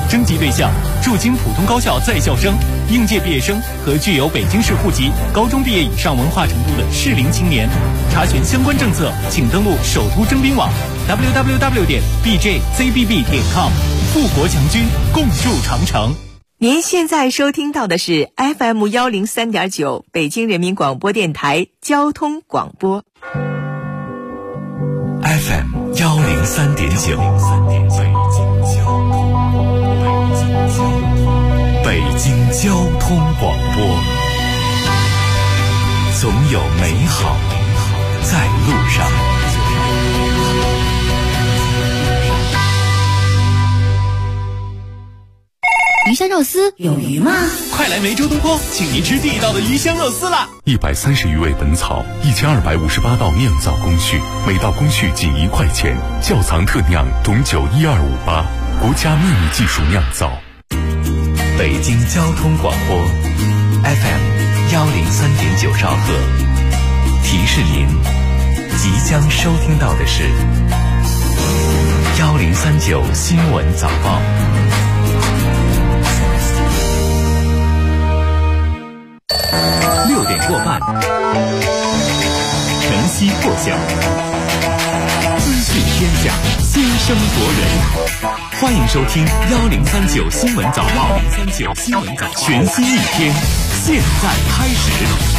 征集对象：驻京普通高校在校生、应届毕业生和具有北京市户籍、高中毕业以上文化程度的适龄青年。查询相关政策，请登录首都征兵网 www.bjzbb.com。富国强军，共筑长城。 您现在收听到的是 FM103.9 北京人民广播电台交通广播。 FM103.9 北京交通广播，总有美好在路上。 鱼香肉丝有鱼吗？ 快来梅州东坡，请您吃地道的鱼香肉丝啦 ！130余味本草，1258道酿造工序，每道工序仅1块钱。窖藏特酿董酒12588，国家秘密技术酿造。北京交通广播 FM103.9兆赫，提示您即将收听到的是1039新闻早报。6点过半，晨曦破晓，资讯天下，先声夺人。欢迎收听1039新闻早报，全新一天，现在开始。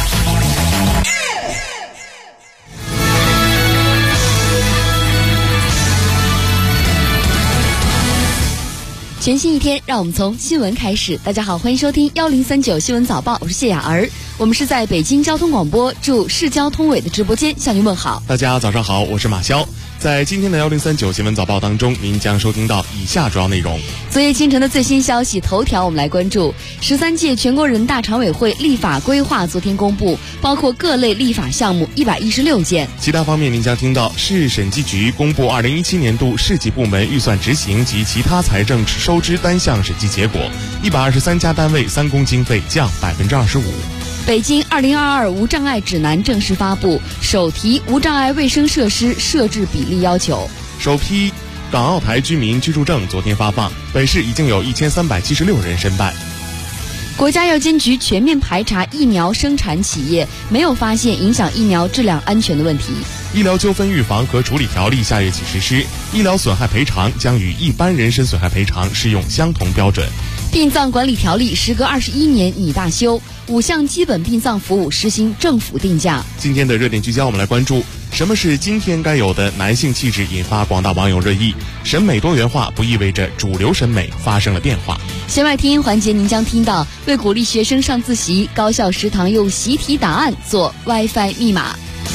全新一天，让我们从新闻开始。大家好，欢迎收听1039新闻早报，我是谢雅儿。我们是在北京交通广播驻市交通委的直播间向您问好。 大家早上好，我是马潇。在今天的1039新闻早报当中，您将收听到以下主要内容。 昨夜清晨的最新消息头条，我们来关注13届全国人大常委会立法规划昨天公布，包括各类立法项目116件。 其他方面，您将听到市审计局公布2017年度市级部门预算执行及其他财政收支单项审计结果，123家单位3公经费降25%。 北京2022无障碍指南正式发布，首提无障碍卫生设施设置比例要求。 首批港澳台居民居住证昨天发放，本市已经有1376人申办。 国家药监局全面排查疫苗生产企业，没有发现影响疫苗质量安全的问题。 医疗纠纷预防和处理条例下月起实施，医疗损害赔偿将与一般人身损害赔偿适用相同标准。 殡葬管理条例时隔21年拟大修，5项基本殡葬服务实行政府定价。 今天的热点聚焦，我们来关注什么是今天该有的男性气质，引发广大网友热议。审美多元化不意味着主流审美发生了变化。 弦外听音环节，您将听到为鼓励学生上自习，高校食堂用习题答案做 WiFi 密码。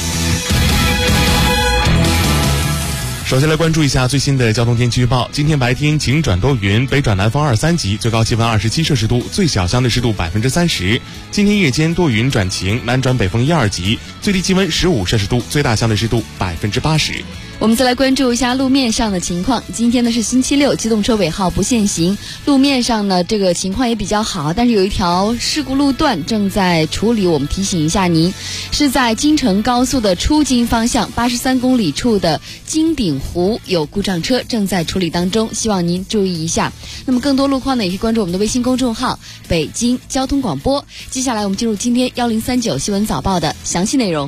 首先来关注一下最新的交通天气预报。今天白天晴转多云，北转南风2、3级，最高气温27摄氏度，最小相对湿度30%。今天夜间多云转晴，南转北风1、2级，最低气温15摄氏度，最大相对湿度80%。 我们再来关注一下路面上的情况。今天呢是星期六，机动车尾号不限行，路面上呢这个情况也比较好，但是有一条事故路段正在处理，我们提醒一下您，是在京承高速的出京方向83公里处的金鼎湖有故障车正在处理当中，希望您注意一下。那么更多路况呢，也可以关注我们的微信公众号北京交通广播。接下来我们进入今天1039新闻早报的详细内容。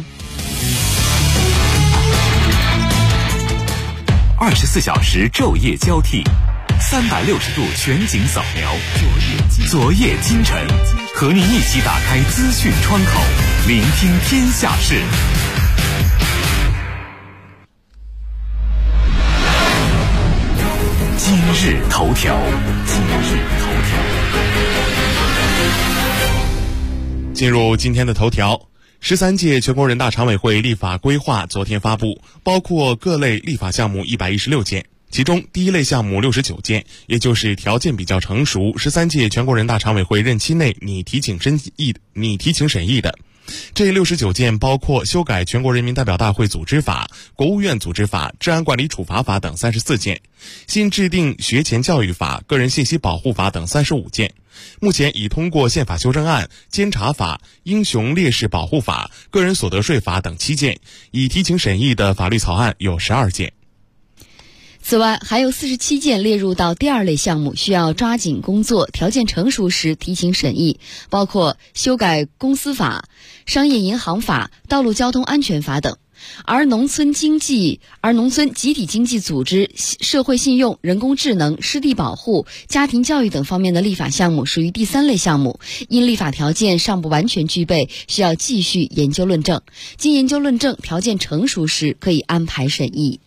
24小时昼夜交替，360度全景扫描，昨夜今晨，和您一起打开资讯窗口，聆听天下事。今日头条。 进入今天的头条。13届全国人大常委会立法规划昨天发布，包括各类立法项目116件，其中第一类项目69件，也就是条件比较成熟，13届全国人大常委会任期内拟提请审议的。这69件包括修改全国人民代表大会组织法、国务院组织法、治安管理处罚法等34件，新制定学前教育法、个人信息保护法等35件。目前已通过宪法修正案、监察法、英雄烈士保护法、个人所得税法等7件，已提请审议的法律草案有12件。 此外，还有47件列入到第2类项目，需要抓紧工作，条件成熟时提请审议，包括修改公司法、商业银行法、道路交通安全法等。而农村集体经济组织、社会信用、人工智能、湿地保护、家庭教育等方面的立法项目属于第3类项目，因立法条件尚不完全具备，需要继续研究论证。经研究论证，条件成熟时可以安排审议。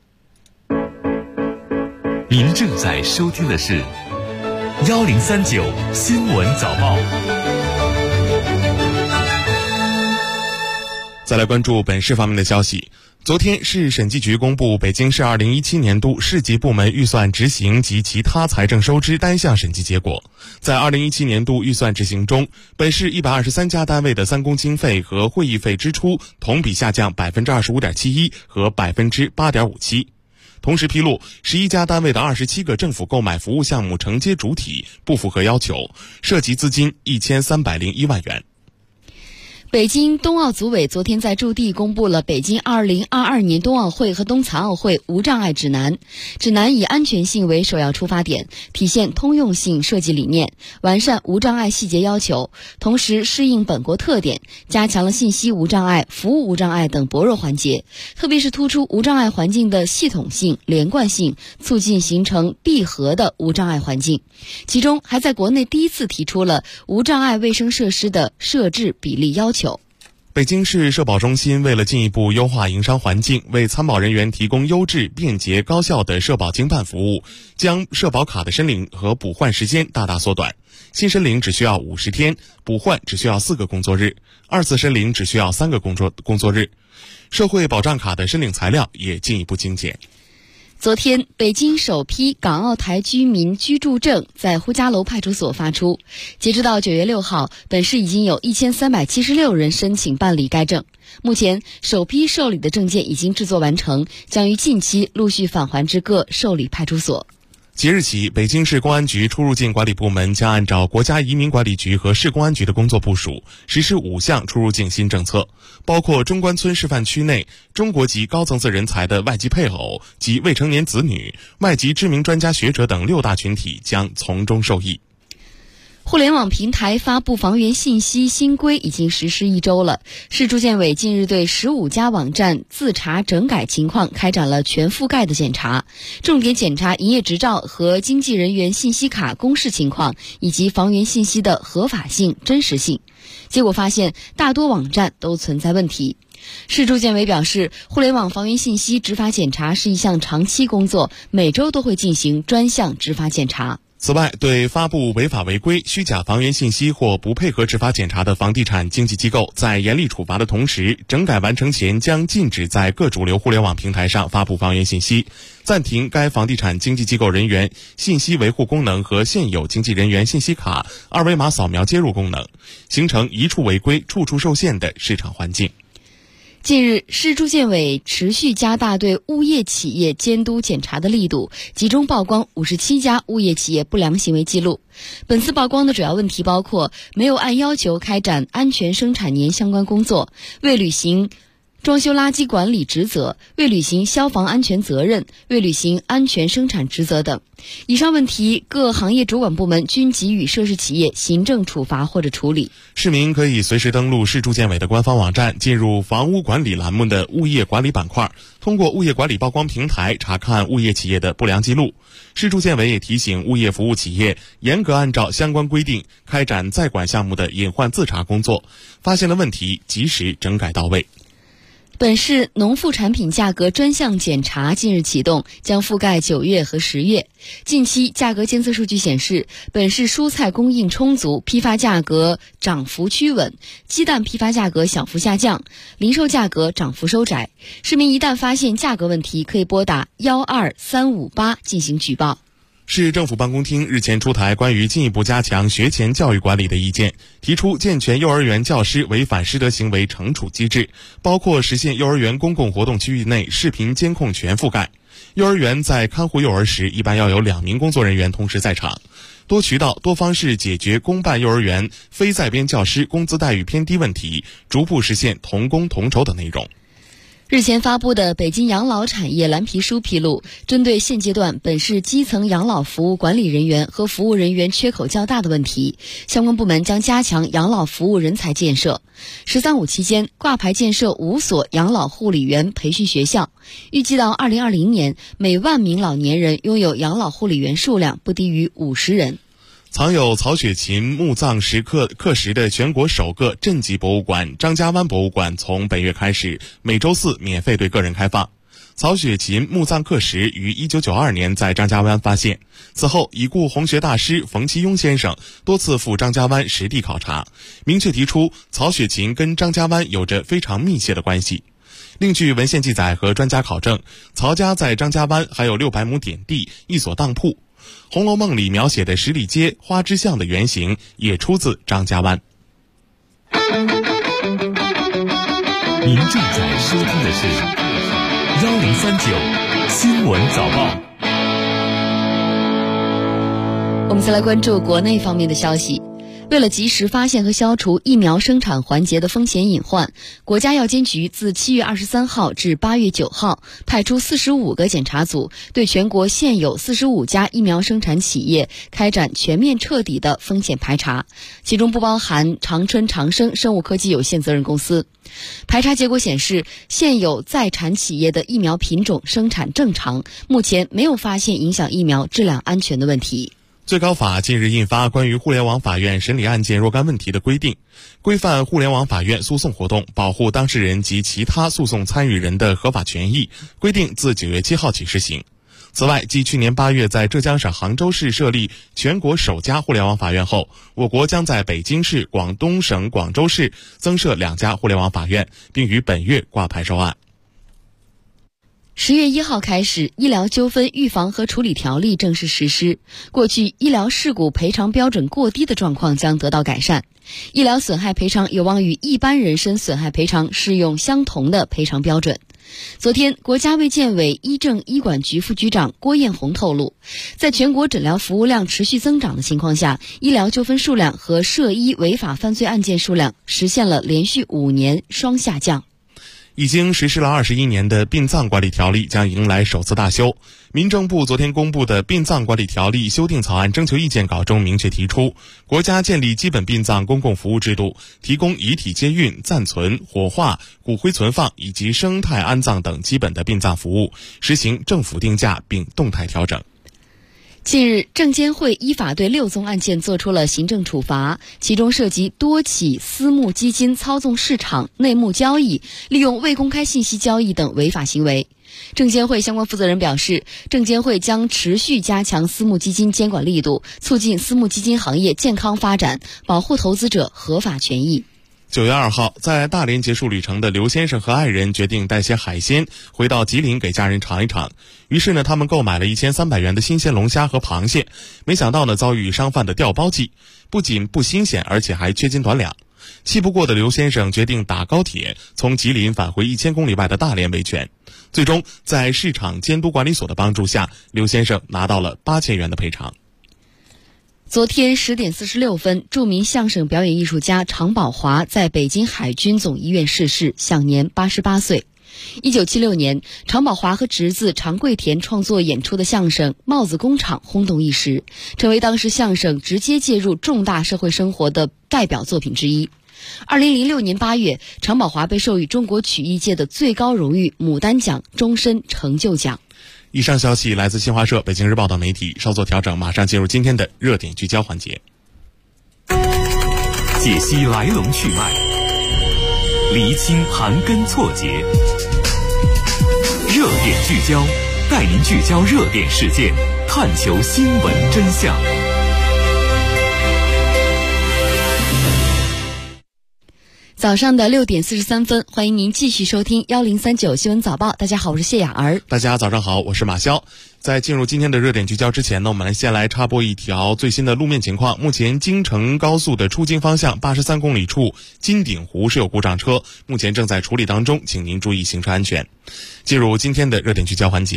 您正在收听的是1039新闻早报。 再来关注本市方面的消息。昨天，市审计局公布北京市2017年度市级部门预算执行及其他财政收支单项审计结果。在2017年度预算执行中，本市123家单位的3公经费和会议费支出同比下降 25.71% 和 8.57%。同时披露11家单位的27个政府购买服务项目承接主体不符合要求，涉及资金1301万元。 北京冬奥组委昨天在驻地公布了北京2022年冬奥会和冬残奥会无障碍指南。指南以安全性为首要出发点，体现通用性设计理念，完善无障碍细节要求，同时适应本国特点，加强了信息无障碍、服务无障碍等薄弱环节，特别是突出无障碍环境的系统性、连贯性，促进形成闭合的无障碍环境。其中还在国内第一次提出了无障碍卫生设施的设置比例要求。 北京市社保中心为了进一步优化营商环境，为参保人员提供优质、便捷、高效的社保经办服务，将社保卡的申领和补换时间大大缩短。新申领只需要50天，补换只需要4个工作日，2次申领只需要3个工作日。社会保障卡的申领材料也进一步精简。 昨天，北京首批港澳台居民居住证在呼家楼派出所发出。截止到9月6号，本市已经有1376人申请办理该证。目前，首批受理的证件已经制作完成，将于近期陆续返还至各受理派出所。 即日起，北京市公安局出入境管理部门将按照国家移民管理局和市公安局的工作部署，实施5项出入境新政策，包括中关村示范区内中国籍高层次人才的外籍配偶及未成年子女、外籍知名专家学者等6大群体将从中受益。 互联网平台发布房源信息新规已经实施1周了。市住建委近日对15家网站自查整改情况开展了全覆盖的检查，重点检查营业执照和经纪人员信息卡公示情况，以及房源信息的合法性、真实性。结果发现，大多网站都存在问题。市住建委表示，互联网房源信息执法检查是一项长期工作，每周都会进行专项执法检查。 此外，对发布违法违规、虚假房源信息或不配合执法检查的房地产经纪机构，在严厉处罚的同时，整改完成前将禁止在各主流互联网平台上发布房源信息，暂停该房地产经纪机构人员信息维护功能和现有经纪人员信息卡二维码扫描接入功能，形成一处违规、处处受限的市场环境。 近日，市住建委持续加大对物业企业监督检查的力度，集中曝光57家物业企业不良行为记录。本次曝光的主要问题包括没有按要求开展安全生产年相关工作，未履行装修垃圾管理职责，未履行消防安全责任，未履行安全生产职责等。以上问题，各行业主管部门均给予涉事企业行政处罚或者处理。 市民可以随时登录市住建委的官方网站，进入房屋管理栏目的物业管理板块，通过物业管理曝光平台查看物业企业的不良记录。市住建委也提醒物业服务企业严格按照相关规定开展在管项目的隐患自查工作，发现了问题及时整改到位。 本市农副产品价格专项检查近日启动，将覆盖9月和10月。近期价格监测数据显示，本市蔬菜供应充足，批发价格涨幅趋稳，鸡蛋批发价格小幅下降，零售价格涨幅收窄。市民一旦发现价格问题，可以拨打12358进行举报。 市政府办公厅日前出台关于进一步加强学前教育管理的意见，提出健全幼儿园教师违反师德行为惩处机制，包括实现幼儿园公共活动区域内视频监控全覆盖。幼儿园在看护幼儿时，一般要有2名工作人员同时在场，多渠道、多方式解决公办幼儿园非在编教师工资待遇偏低问题，逐步实现同工同酬的内容。 日前发布的北京养老产业蓝皮书披露，针对现阶段本市基层养老服务管理人员和服务人员缺口较大的问题，相关部门将加强养老服务人才建设。“13·5”期间，挂牌建设5所养老护理员培训学校，预计到2020年，每万名老年人拥有养老护理员数量不低于50人。 藏有曹雪芹墓葬刻石的全国首个镇级博物馆张家湾博物馆从本月开始每周四免费对个人开放。曹雪芹墓葬刻石于1992年在张家湾发现，此后已故红学大师冯其庸先生多次赴张家湾实地考察，明确提出曹雪芹跟张家湾有着非常密切的关系。另据文献记载和专家考证，曹家在张家湾还有600亩典地、1所当铺。《红楼梦》里描写的十里街、花枝巷的原型也出自张家湾。 您正在收听的是1039新闻早报。 我们再来关注国内方面的消息。为了及时发现和消除疫苗生产环节的风险隐患，国家药监局自7月23号至8月9号派出45个检查组，对全国现有45家疫苗生产企业开展全面彻底的风险排查，其中不包含长春长生生物科技有限责任公司。排查结果显示，现有在产企业的疫苗品种生产正常，目前没有发现影响疫苗质量安全的问题。 最高法近日印发关于互联网法院审理案件若干问题的规定，规范互联网法院诉讼活动，保护当事人及其他诉讼参与人的合法权益，规定自9月7号起施行。此外，继去年8月在浙江省杭州市设立全国首家互联网法院后，我国将在北京市、广东省广州市增设2家互联网法院，并于本月挂牌收案。 10月1号开始，医疗纠纷预防和处理条例正式实施。过去医疗事故赔偿标准过低的状况将得到改善，医疗损害赔偿有望与一般人身损害赔偿适用相同的赔偿标准。昨天，国家卫健委医政医管局副局长郭艳红透露，在全国诊疗服务量持续增长的情况下，医疗纠纷数量和涉医违法犯罪案件数量实现了连续5年双下降。 已经实施了21年的殡葬管理条例将迎来首次大修。民政部昨天公布的殡葬管理条例修订草案征求意见稿中明确提出，国家建立基本殡葬公共服务制度，提供遗体接运、暂存、火化、骨灰存放以及生态安葬等基本的殡葬服务，实行政府定价并动态调整。 近日，证监会依法对6宗案件作出了行政处罚，其中涉及多起私募基金操纵市场、内幕交易、利用未公开信息交易等违法行为。证监会相关负责人表示，证监会将持续加强私募基金监管力度，促进私募基金行业健康发展，保护投资者合法权益。 9月2号，在大连结束旅程的刘先生和爱人决定带些海鲜回到吉林给家人尝一尝。于是呢，他们购买了1300元的新鲜龙虾和螃蟹，没想到呢，遭遇商贩的调包计，不仅不新鲜，而且还缺斤短两。气不过的刘先生决定打高铁从吉林返回1000公里外的大连维权。最终，在市场监督管理所的帮助下，刘先生拿到了8000元的赔偿。 昨天10点46分，著名相声表演艺术家常宝华在北京海军总医院逝世，享年88岁。1976年，常宝华和侄子常贵田创作演出的相声《帽子工厂》轰动一时，成为当时相声直接介入重大社会生活的代表作品之一。2006年8月，常宝华被授予中国曲艺界的最高荣誉牡丹奖终身成就奖。 以上消息来自新华社、北京日报等媒体，稍作调整，马上进入今天的热点聚焦环节。 解析来龙去脉，厘清盘根错节，热点聚焦，带您聚焦热点事件，探求新闻真相。 早上的6点43分，欢迎您继续收听1039新闻早报。大家好，我是谢雅儿。 大家早上好，我是马潇。在进入今天的热点聚焦之前呢，我们先来插播一条最新的路面情况。目前京承高速的出京方向83公里处金鼎湖是有故障车，目前正在处理当中，请您注意行车安全。进入今天的热点聚焦环节。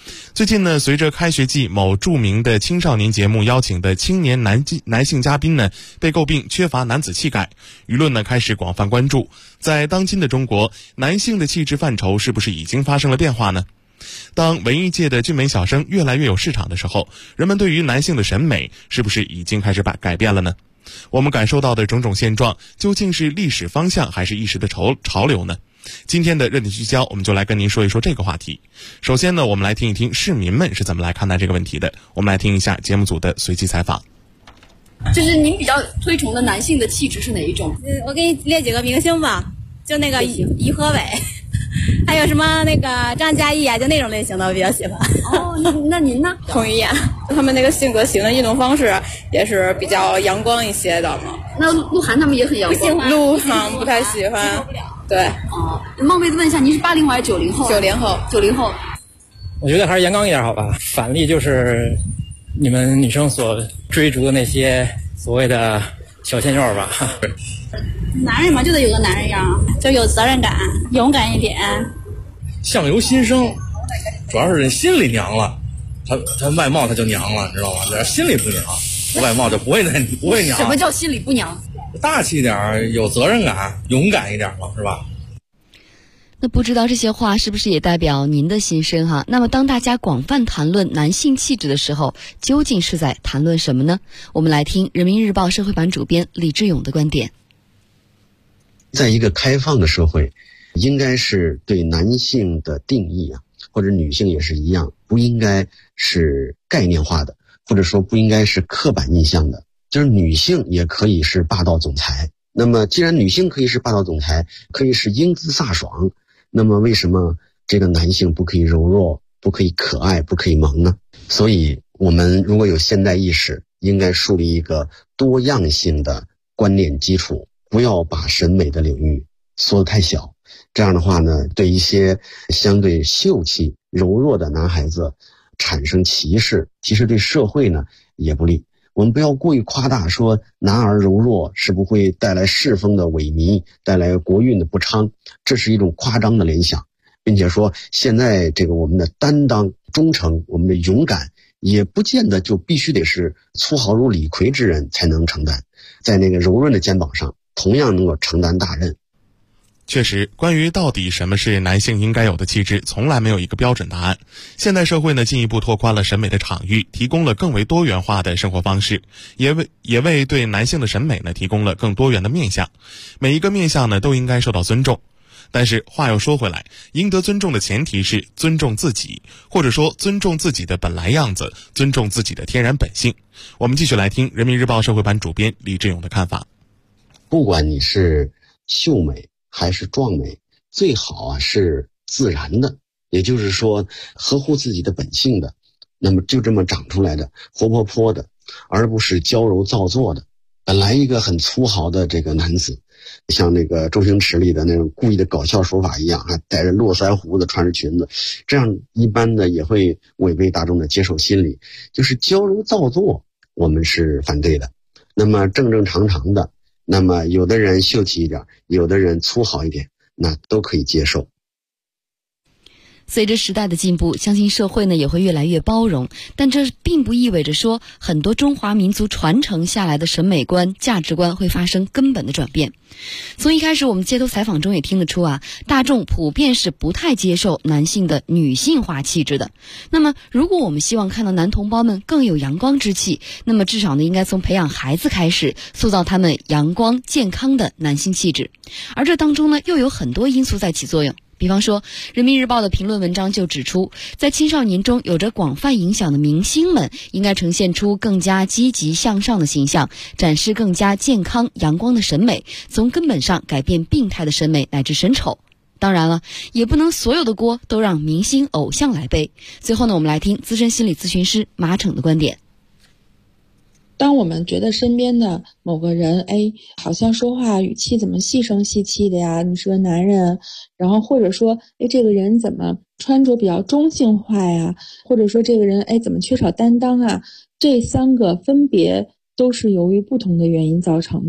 最近呢，随着开学季某著名的青少年节目邀请的青年男性嘉宾呢，被诟病缺乏男子气概，舆论呢开始广泛关注，在当今的中国，男性的气质范畴是不是已经发生了变化呢？当文艺界的俊美小生越来越有市场的时候，人们对于男性的审美是不是已经开始改变了呢？我们感受到的种种现状，究竟是历史方向还是一时的潮流呢？今天的热点聚焦，我们就来跟您说一说这个话题。首先呢，我们来听一听市民们是怎么来看待这个问题的。我们来听一下节目组的随机采访。 就是您比较推崇的男性的气质是哪一种？ 我给你列几个明星吧，就那个于和伟，还有什么那个张嘉译啊，就那种类型的我比较喜欢。 哦，那您呢？ 彭于晏，他们那个性格、喜欢运动方式也是比较阳光一些的嘛。 那鹿晗他们也很阳光。 鹿晗不太喜欢。对。 哦，冒昧的问一下，您是80后还是90后 ？90后。 90后。 我觉得还是阳刚一点好吧。反例就是你们女生所追逐的那些所谓的小鲜肉吧。 男人嘛，就得有个男人样，就有责任感，勇敢一点。 相由心生，主要是人心里娘了，他外貌他就娘了，你知道吗？这心里不娘，外貌就不会娘。 什么叫心里不娘？ 大气点，有责任感，勇敢一点嘛，是吧？ 那不知道这些话是不是也代表您的心声哈？那么当大家广泛谈论男性气质的时候，究竟是在谈论什么呢？我们来听人民日报社会版主编李志勇的观点。 在一个开放的社会，应该是对男性的定义啊，或者女性也是一样，不应该是概念化的，或者说不应该是刻板印象的。就是女性也可以是霸道总裁，那么既然女性可以是霸道总裁，可以是英姿飒爽，那么为什么这个男性不可以柔弱，不可以可爱，不可以萌呢？所以我们如果有现代意识，应该树立一个多样性的观念基础，不要把审美的领域缩得太小。这样的话呢，对一些相对秀气柔弱的男孩子产生歧视，其实对社会呢也不利。我们不要过于夸大，说男儿柔弱是不会带来世风的萎靡，带来国运的不昌，这是一种夸张的联想，并且说现在这个我们的担当、忠诚、我们的勇敢，也不见得就必须得是粗豪如李逵之人才能承担，在那个柔润的肩膀上，同样能够承担大任。 确实，关于到底什么是男性应该有的气质，从来没有一个标准答案。现代社会呢，进一步拓宽了审美的场域，提供了更为多元化的生活方式，也为对男性的审美呢提供了更多元的面向。每一个面向呢都应该受到尊重。但是话又说回来，赢得尊重的前提是尊重自己，或者说尊重自己的本来样子，尊重自己的天然本性。我们继续来听人民日报社会版主编李志勇的看法。 不管你是秀美还是壮美，最好啊是自然的，也就是说合乎自己的本性的，那么就这么长出来的，活泼泼的，而不是娇柔造作的。本来一个很粗豪的这个男子，像那个周星驰里的那种故意的搞笑手法一样，还带着络腮胡子，穿着裙子，这样一般的也会违背大众的接受心理。就是娇柔造作我们是反对的，那么正正常常的，那么有的人秀气一点，有的人粗豪一点，那都可以接受。 随着时代的进步，相信社会呢也会越来越包容，但这并不意味着说很多中华民族传承下来的审美观、价值观会发生根本的转变。从一开始我们街头采访中也听得出啊，大众普遍是不太接受男性的女性化气质的。那么如果我们希望看到男同胞们更有阳光之气，那么至少呢应该从培养孩子开始，塑造他们阳光健康的男性气质。而这当中呢又有很多因素在起作用。比方说，人民日报的评论文章就指出，在青少年中有着广泛影响的明星们应该呈现出更加积极向上的形象，展示更加健康阳光的审美，从根本上改变病态的审美乃至审丑。当然了，也不能所有的锅都让明星偶像来背。最后呢，我们来听资深心理咨询师马骋的观点。 当我们觉得身边的某个人，好像说话语气怎么细声细气的呀，你是个男人，然后或者说，这个人怎么穿着比较中性化呀，或者说这个人，怎么缺少担当啊，这三个分别都是由于不同的原因造成的。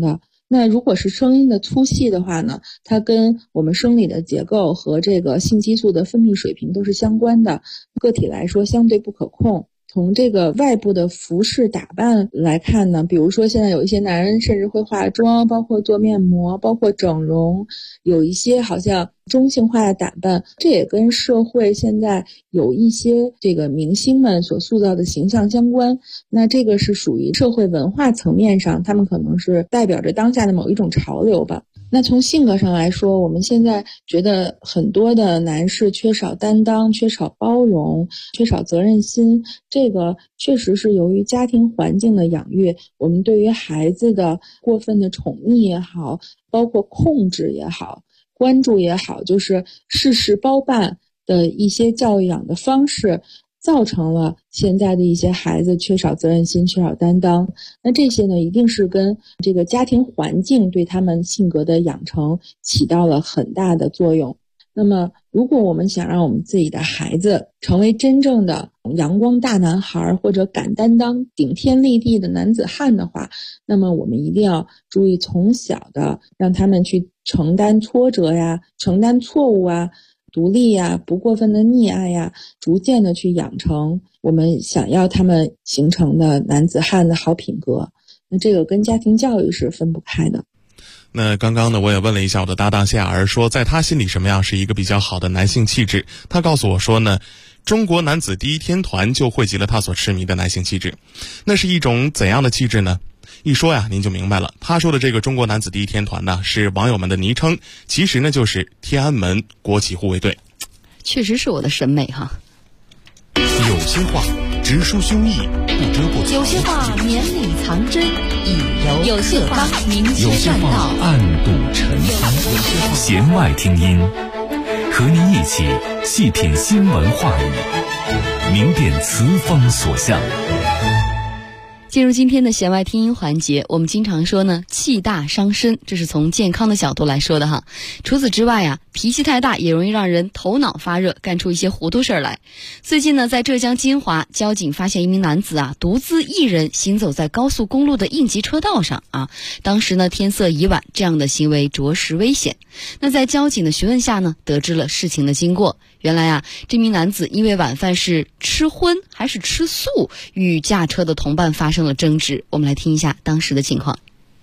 那如果是声音的粗细的话呢，它跟我们生理的结构和这个性激素的分泌水平都是相关的，个体来说相对不可控。从这个外部的服饰打扮来看呢，比如说现在有一些男人甚至会化妆，包括做面膜，包括整容，有一些好像中性化的打扮，这也跟社会现在有一些这个明星们所塑造的形象相关。那这个是属于社会文化层面上，他们可能是代表着当下的某一种潮流吧。那从性格上来说，我们现在觉得很多的男士缺少担当，缺少包容，缺少责任心，这个确实是由于家庭环境的养育，我们对于孩子的过分的宠溺也好，包括控制也好，关注也好，就是事事包办的一些教养的方式，造成了现在的一些孩子缺少责任心，缺少担当。那这些呢，一定是跟这个家庭环境对他们性格的养成起到了很大的作用。那么如果我们想让我们自己的孩子成为真正的阳光大男孩，或者敢担当顶天立地的男子汉的话，那么我们一定要注意从小的让他们去承担挫折呀，承担错误啊，独立呀，不过分的溺爱呀，逐渐的去养成我们想要他们形成的男子汉的好品格。那这个跟家庭教育是分不开的。 那刚刚呢，我也问了一下我的搭档谢雅儿，说在他心里什么样是一个比较好的男性气质。他告诉我说呢，中国男子第一天团就汇集了他所痴迷的男性气质。那是一种怎样的气质呢？一说呀，您就明白了。他说的这个中国男子第一天团呢，是网友们的昵称，其实呢就是天安门国企护卫队。 确实是我的审美哈。 有些话直抒胸臆，不遮不藏； 有些话绵里藏针，以柔有些话明有些话暗度陈仓。弦外听音，和您一起细品新闻话语，明辨词风所向。 进入今天的弦外听音环节，我们经常说呢，气大伤身，这是从健康的角度来说的哈。除此之外呀，脾气太大也容易让人头脑发热，干出一些糊涂事儿来。最近呢，在浙江金华，交警发现一名男子啊，独自一人行走在高速公路的应急车道上啊。当时呢，天色已晚，这样的行为着实危险。那在交警的询问下呢，得知了事情的经过。原来啊，这名男子因为晚饭是吃荤还是吃素，与驾车的同伴发生了争执。我们来听一下当时的情况。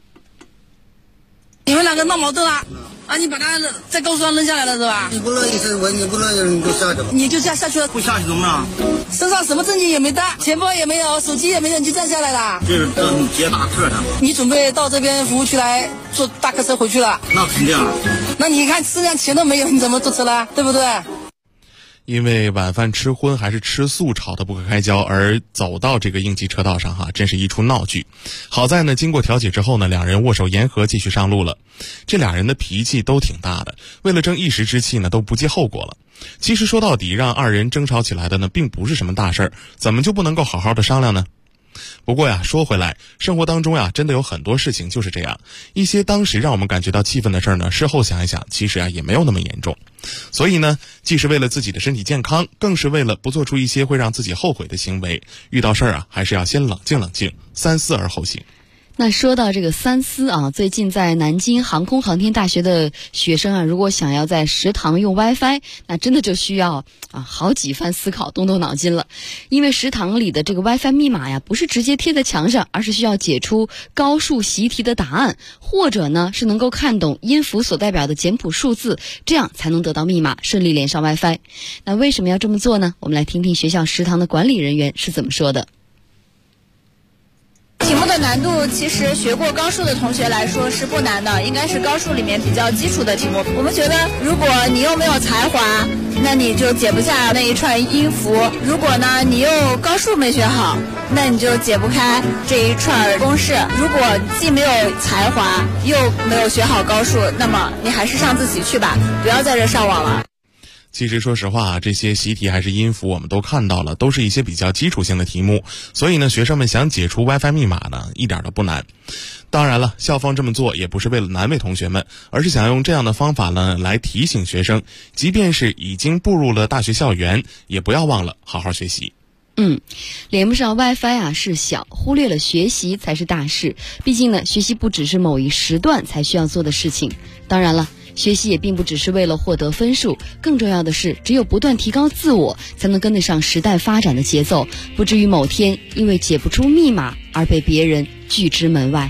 你们两个闹矛盾了啊！你把他在高速上扔下来了是吧？ 你不乐意是我，你不乐意你就下去吧。 你就下去了， 不下去怎么样？ 身上什么证件也没带，钱包也没有，手机也没有，你就站下来了。 这是你接大客的。 你准备到这边服务区来坐大客车回去了？ 那肯定。 那你看身上钱都没有，你怎么坐车了？对不对？ 因为晚饭吃荤还是吃素吵得不可开交，而走到这个应急车道上哈，真是一出闹剧。好在呢，经过调解之后呢，两人握手言和，继续上路了。这俩人的脾气都挺大的，为了争一时之气呢，都不计后果了。其实说到底，让二人争吵起来的呢，并不是什么大事儿，怎么就不能够好好的商量呢？不过呀，说回来，生活当中呀，真的有很多事情就是这样，一些当时让我们感觉到气愤的事儿呢，事后想一想，其实啊也没有那么严重。所以呢，既是为了自己的身体健康，更是为了不做出一些会让自己后悔的行为，遇到事儿啊，还是要先冷静冷静，三思而后行。 那说到这个三思啊，最近在南京航空航天大学的学生啊，如果想要在食堂用 WiFi， 那真的就需要好几番思考，动动脑筋了。因为食堂里的这个 WiFi 密码呀，不是直接贴在墙上，而是需要解出高数习题的答案，或者呢是能够看懂音符所代表的简谱数字，这样才能得到密码，顺利连上 WiFi。那为什么要这么做呢？我们来听听学校食堂的管理人员是怎么说的。 题目的难度其实学过高数的同学来说是不难的，应该是高数里面比较基础的题目。我们觉得如果你又没有才华，那你就解不下那一串音符；如果呢你又高数没学好，那你就解不开这一串公式。如果既没有才华又没有学好高数，那么你还是上自习去吧，不要在这上网了。 其实说实话，这些习题还是音符我们都看到了，都是一些比较基础性的题目，所以呢，学生们想解除 WiFi 密码呢，一点都不难。当然了，校方这么做也不是为了难为同学们，而是想用这样的方法呢，来提醒学生，即便是已经步入了大学校园，也不要忘了好好学习。 连不上 WiFi 啊是小，忽略了学习才是大事。毕竟呢，学习不只是某一时段才需要做的事情。当然了，学习也并不只是为了获得分数，更重要的是，只有不断提高自我，才能跟得上时代发展的节奏，不至于某天因为解不出密码而被别人拒之门外。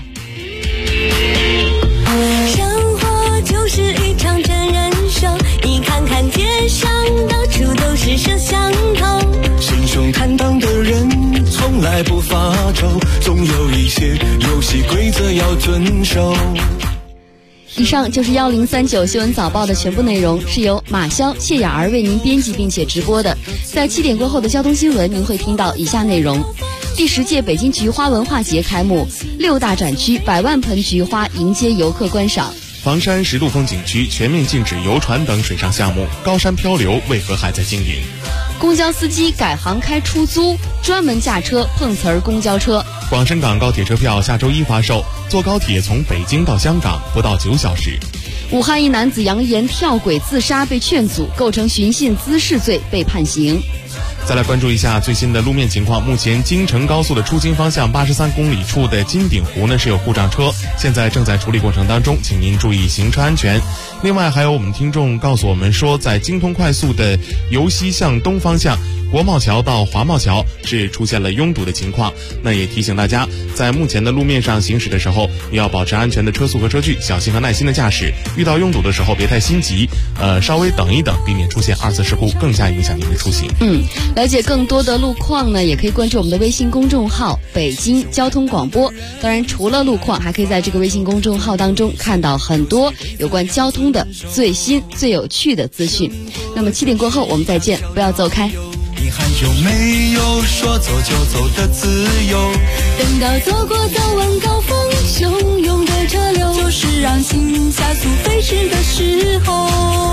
生活就是一场真人秀，你看看街上到处都是摄像头， 信手坦荡的人从来不发愁，总有一些游戏规则要遵守。 以上就是1039新闻早报的全部内容，是由马潇、谢雅儿为您编辑并且直播的。在7点过后的交通新闻，您会听到以下内容：第10届北京菊花文化节开幕，6大展区100万盆菊花迎接游客观赏。 房山10路风景区全面禁止游船等水上项目，高山漂流为何还在经营？ 公交司机改行开出租，专门驾车碰瓷儿公交车。 广深港高铁车票下周1发售，坐高铁从北京到香港不到9小时。 武汉一男子扬言跳轨自杀被劝阻，构成寻衅滋事罪被判刑。 再来关注一下最新的路面情况。目前京承高速的出京方向83公里处的金鼎湖呢是有故障车，现在正在处理过程当中，请您注意行车安全。另外还有我们听众告诉我们说，在京通快速的由西向东方向国贸桥到华贸桥是出现了拥堵的情况，那也提醒大家，在目前的路面上行驶的时候，也要保持安全的车速和车距，小心和耐心的驾驶。遇到拥堵的时候别太心急，稍微等一等，避免出现2次事故，更加影响您的出行。 了解更多的路况呢，也可以关注我们的微信公众号北京交通广播。当然除了路况，还可以在这个微信公众号当中看到很多有关交通的最新最有趣的资讯。那么7点过后我们再见，不要走开。 遗憾有没有说走就走的自由？ 等到走过早晚高峰汹涌的车流，就是让心加速飞驰的时候。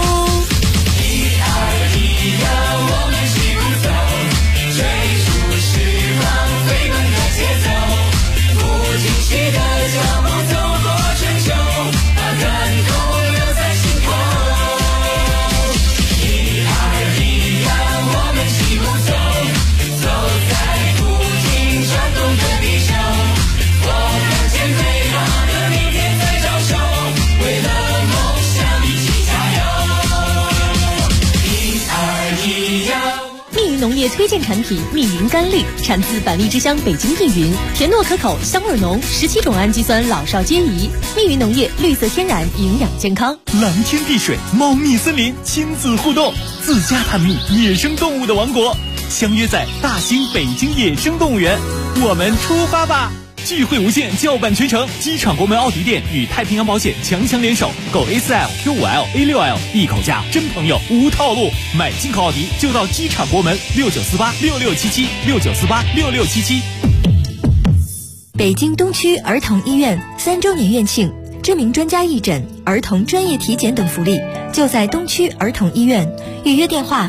1、2、1呀，我们齐鼓走，追逐时光飞奔的节奏，不停息的脚步走过春秋，把感动留在心头。1、2、1呀，我们齐鼓走，走在不停转动的地球，我看见美好的明天在招手，为了梦想一起加油。1、2、1呀。 密云农业推荐产品密云甘绿，产自百丽之乡北京密云，甜糯可口，香味浓，17种氨基酸老少皆宜。密云农业绿色天然，营养健康。 蓝天碧水，茂密森林，亲子互动，自家探秘野生动物的王国，相约在大兴北京野生动物园，我们出发吧！聚会无限，叫板全城。机场国门奥迪店与太平洋保险强联手，购 A4L、Q5L、A6L， 一口价，真朋友无套路。买进口奥迪就到机场国门，69486677，69486677。 北京东区儿童医院3周年院庆，知名专家义诊、儿童专业体检等福利，就在东区儿童医院。预约电话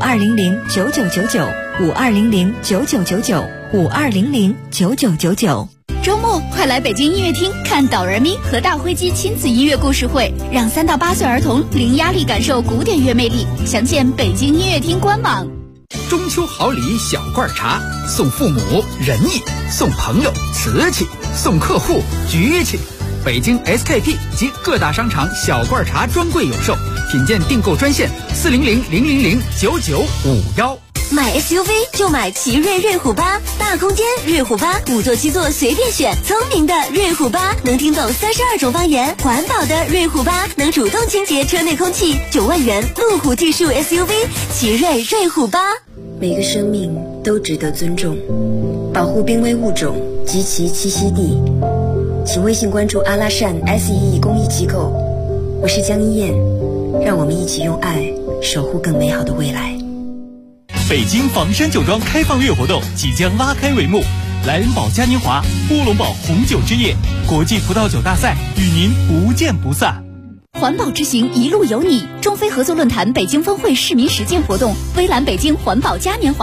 52009999，52009999，52009999。周末快来北京音乐厅看导人咪和大灰鸡亲子音乐故事会，让3到8岁儿童零压力感受古典乐魅力。详见北京音乐厅官网。 中秋好礼小罐茶，送父母仁义，送朋友瓷器，送客户局气。北京 SKP 及各大商场小罐茶专柜有售，品鉴订购专线40000009951。 买 SUV 就买奇瑞瑞虎8，大空间瑞虎8，5座7座随便选，聪明的瑞虎8能听懂32种方言，环保的瑞虎8能主动清洁车内空气，9万元路虎技术 SUV 奇瑞瑞虎8。 每个生命都值得尊重，保护濒危物种及其栖息地。请微信关注阿拉善 SEE 公益机构，我是江一燕，让我们一起用爱守护更美好的未来。 北京房山酒庄开放月活动即将拉开帷幕，莱茵堡嘉年华、乌龙堡红酒之夜、国际葡萄酒大赛与您不见不散。 环保之行一路有你，中非合作论坛北京峰会市民实践活动，微蓝北京环保嘉年华。